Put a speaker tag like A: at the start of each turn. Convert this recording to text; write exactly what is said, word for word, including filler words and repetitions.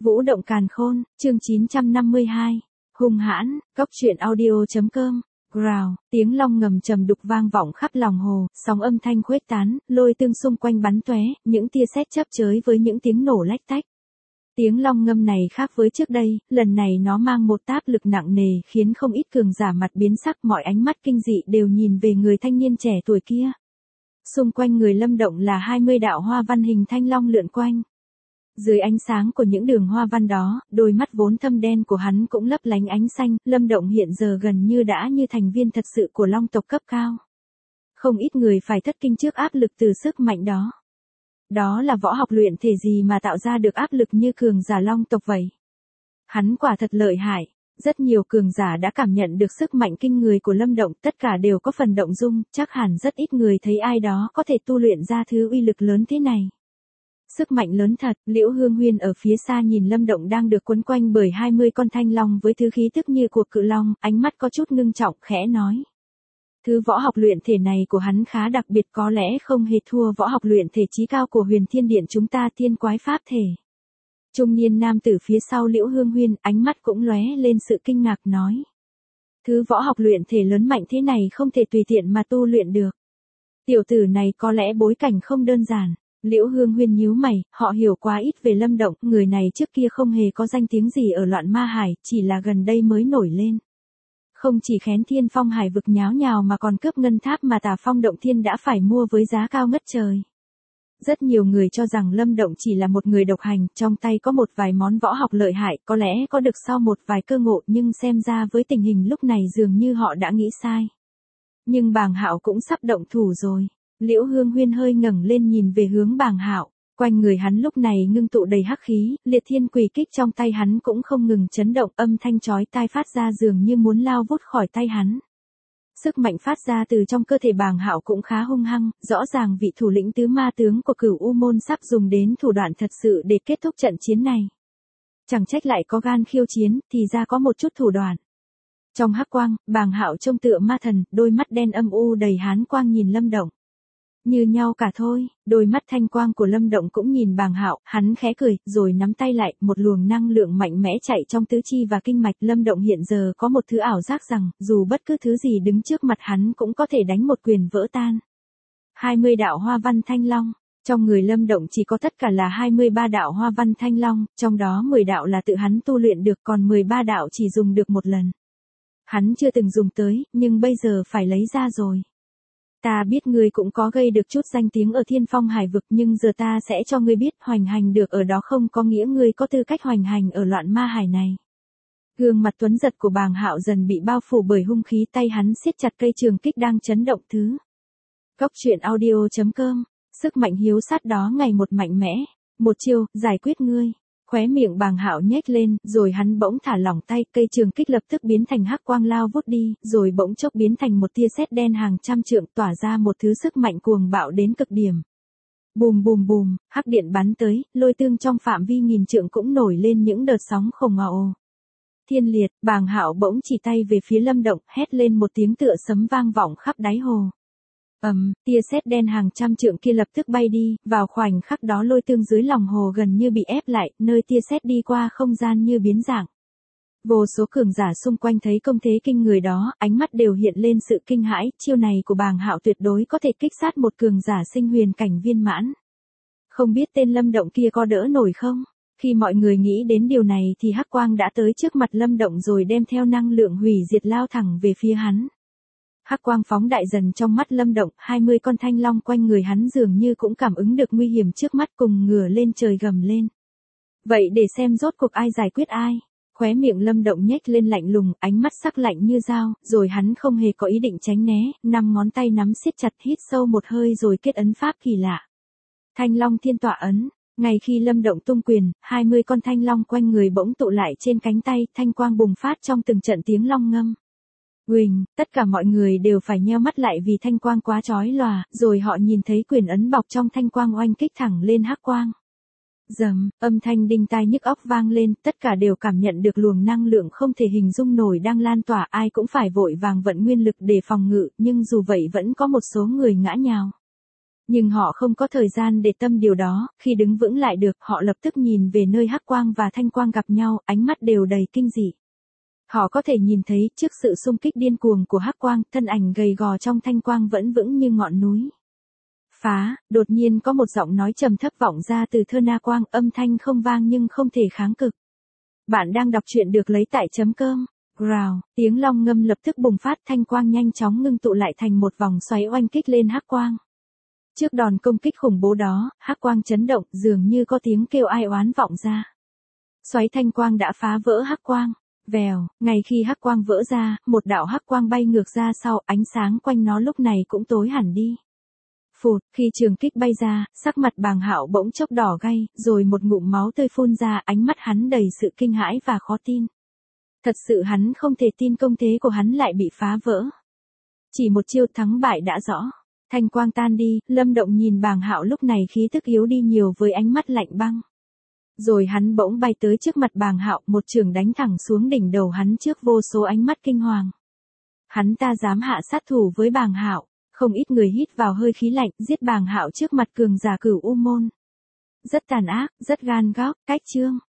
A: Vũ động càn khôn, chương chín trăm năm mươi hai. Hung hãn, Cốc truyện audio.com. Growl, tiếng long ngầm trầm đục vang vọng khắp lòng hồ, sóng âm thanh khuếch tán, lôi tương xung quanh bắn tóe, những tia sét chớp chới với những tiếng nổ lách tách. Tiếng long ngâm này khác với trước đây, lần này nó mang một áp lực nặng nề khiến không ít cường giả mặt biến sắc, mọi ánh mắt kinh dị đều nhìn về người thanh niên trẻ tuổi kia. Xung quanh người Lâm Động là hai mươi đạo hoa văn hình thanh long lượn quanh. Dưới ánh sáng của những đường hoa văn đó, đôi mắt vốn thâm đen của hắn cũng lấp lánh ánh xanh, Lâm Động hiện giờ gần như đã như thành viên thật sự của long tộc cấp cao. Không ít người phải thất kinh trước áp lực từ sức mạnh đó. Đó là võ học luyện thể gì mà tạo ra được áp lực như cường giả long tộc vậy? Hắn quả thật lợi hại. Rất nhiều cường giả đã cảm nhận được sức mạnh kinh người của Lâm Động, tất cả đều có phần động dung, chắc hẳn rất ít người thấy ai đó có thể tu luyện ra thứ uy lực lớn thế này. Sức mạnh lớn thật, Liễu Hương Huyên ở phía xa nhìn Lâm Động đang được quấn quanh bởi hai mươi con thanh long với thứ khí tức như của cự long, ánh mắt có chút ngưng trọng, khẽ nói. Thứ võ học luyện thể này của hắn khá đặc biệt, có lẽ không hề thua võ học luyện thể chí cao của Huyền Thiên Điện chúng ta, Thiên Quái Pháp Thể. Trung niên nam tử phía sau Liễu Hương Huyên, ánh mắt cũng lóe lên sự kinh ngạc nói. Thứ võ học luyện thể lớn mạnh thế này không thể tùy tiện mà tu luyện được. Tiểu tử này có lẽ bối cảnh không đơn giản. Liễu Hương Huyên nhíu mày, họ hiểu quá ít về Lâm Động, người này trước kia không hề có danh tiếng gì ở loạn ma hải, chỉ là gần đây mới nổi lên. Không chỉ khén thiên phong hải vực nháo nhào mà còn cướp ngân tháp mà Tà Phong Động Thiên đã phải mua với giá cao ngất trời. Rất nhiều người cho rằng Lâm Động chỉ là một người độc hành, trong tay có một vài món võ học lợi hại, có lẽ có được sau một vài cơ ngộ, nhưng xem ra với tình hình lúc này dường như họ đã nghĩ sai. Nhưng Bàng Hạo cũng sắp động thủ rồi. Liễu Hương Huyên hơi ngẩng lên nhìn về hướng Bàng Hạo, quanh người hắn lúc này ngưng tụ đầy hắc khí, liệt thiên quỷ kích trong tay hắn cũng không ngừng chấn động, âm thanh chói tai phát ra dường như muốn lao vút khỏi tay hắn. Sức mạnh phát ra từ trong cơ thể Bàng Hạo cũng khá hung hăng, rõ ràng vị thủ lĩnh tứ ma tướng của Cửu U môn sắp dùng đến thủ đoạn thật sự để kết thúc trận chiến này. Chẳng trách lại có gan khiêu chiến, thì ra có một chút thủ đoạn. Trong hắc quang, Bàng Hạo trông tựa ma thần, đôi mắt đen âm u đầy hán quang nhìn Lâm Động. Như nhau cả thôi, đôi mắt thanh quang của Lâm Động cũng nhìn Bàng Hạo, hắn khẽ cười, rồi nắm tay lại, một luồng năng lượng mạnh mẽ chạy trong tứ chi và kinh mạch. Lâm Động hiện giờ có một thứ ảo giác rằng, dù bất cứ thứ gì đứng trước mặt hắn cũng có thể đánh một quyền vỡ tan. hai mươi đạo hoa văn thanh long, trong người Lâm Động chỉ có tất cả là hai mươi ba đạo hoa văn thanh long, trong đó mười đạo là tự hắn tu luyện được, còn mười ba đạo chỉ dùng được một lần. Hắn chưa từng dùng tới, nhưng bây giờ phải lấy ra rồi. Ta biết ngươi cũng có gây được chút danh tiếng ở Thiên Phong Hải vực, nhưng giờ ta sẽ cho ngươi biết hoành hành được ở đó không có nghĩa ngươi có tư cách hoành hành ở loạn ma hải này. Gương mặt tuấn giật của Bàng Hạo dần bị bao phủ bởi hung khí, tay hắn siết chặt cây trường kích đang chấn động thứ. Cốc truyện audio.com, sức mạnh hiếu sát đó ngày một mạnh mẽ, một chiêu, giải quyết ngươi. Khóe miệng Bàng Hạo nhếch lên, rồi hắn bỗng thả lỏng tay, cây trường kích lập tức biến thành hắc quang lao vút đi, rồi bỗng chốc biến thành một tia sét đen hàng trăm trượng, tỏa ra một thứ sức mạnh cuồng bạo đến cực điểm. Bùm bùm bùm, hắc điện bắn tới, lôi tương trong phạm vi nghìn trượng cũng nổi lên những đợt sóng khổng ồ. Thiên liệt, Bàng Hạo bỗng chỉ tay về phía Lâm Động, hét lên một tiếng tựa sấm vang vọng khắp đáy hồ. Ầm, um, tia sét đen hàng trăm trượng kia lập tức bay đi, vào khoảnh khắc đó lôi tương dưới lòng hồ gần như bị ép lại, nơi tia sét đi qua không gian như biến dạng. Vô số cường giả xung quanh thấy công thế kinh người đó, ánh mắt đều hiện lên sự kinh hãi, chiêu này của Bàng Hạo tuyệt đối có thể kích sát một cường giả sinh huyền cảnh viên mãn. Không biết tên Lâm Động kia có đỡ nổi không? Khi mọi người nghĩ đến điều này thì hắc quang đã tới trước mặt Lâm Động rồi đem theo năng lượng hủy diệt lao thẳng về phía hắn. Hắc quang phóng đại dần trong mắt Lâm Động, hai mươi con thanh long quanh người hắn dường như cũng cảm ứng được nguy hiểm trước mắt, cùng ngửa lên trời gầm lên. Vậy để xem rốt cuộc ai giải quyết ai. Khóe miệng Lâm Động nhếch lên lạnh lùng, ánh mắt sắc lạnh như dao, rồi hắn không hề có ý định tránh né, năm ngón tay nắm siết chặt, hít sâu một hơi rồi kết ấn pháp kỳ lạ. Thanh long thiên tọa ấn. Ngay khi Lâm Động tung quyền, hai mươi con thanh long quanh người bỗng tụ lại trên cánh tay, thanh quang bùng phát trong từng trận tiếng long ngâm. Uỳnh, tất cả mọi người đều phải nheo mắt lại vì thanh quang quá chói lòa, rồi họ nhìn thấy quyền ấn bọc trong thanh quang oanh kích thẳng lên hắc quang. Rầm, âm thanh đinh tai nhức óc vang lên, tất cả đều cảm nhận được luồng năng lượng không thể hình dung nổi đang lan tỏa, ai cũng phải vội vàng vận nguyên lực để phòng ngự, nhưng dù vậy vẫn có một số người ngã nhào. Nhưng họ không có thời gian để tâm điều đó, khi đứng vững lại được, họ lập tức nhìn về nơi hắc quang và thanh quang gặp nhau, ánh mắt đều đầy kinh dị. Họ có thể nhìn thấy, trước sự xung kích điên cuồng của hắc quang, thân ảnh gầy gò trong thanh quang vẫn vững như ngọn núi. Phá, đột nhiên có một giọng nói trầm thấp vọng ra từ thơ na quang, âm thanh không vang nhưng không thể kháng cực. Bạn đang đọc truyện được lấy tại chấm cơm. Growl, tiếng long ngâm lập tức bùng phát, thanh quang nhanh chóng ngưng tụ lại thành một vòng xoáy oanh kích lên hắc quang. Trước đòn công kích khủng bố đó, hắc quang chấn động, dường như có tiếng kêu ai oán vọng ra. Xoáy thanh quang đã phá vỡ hắc quang. Vèo, ngay khi hắc quang vỡ ra, một đạo hắc quang bay ngược ra sau, ánh sáng quanh nó lúc này cũng tối hẳn đi. Phụt, khi trường kích bay ra, sắc mặt Bàng Hạo bỗng chốc đỏ gay, rồi một ngụm máu tươi phun ra, ánh mắt hắn đầy sự kinh hãi và khó tin. Thật sự hắn không thể tin công thế của hắn lại bị phá vỡ. Chỉ một chiêu thắng bại đã rõ. Thanh quang tan đi, Lâm Động nhìn Bàng Hạo lúc này khí tức yếu đi nhiều với ánh mắt lạnh băng. Rồi hắn bỗng bay tới trước mặt Bàng Hạo, một chưởng đánh thẳng xuống đỉnh đầu hắn trước vô số ánh mắt kinh hoàng. Hắn ta dám hạ sát thủ với Bàng Hạo, không ít người hít vào hơi khí lạnh, giết Bàng Hạo trước mặt cường giả Cửu U môn. Rất tàn ác, rất gan góc, cách chương.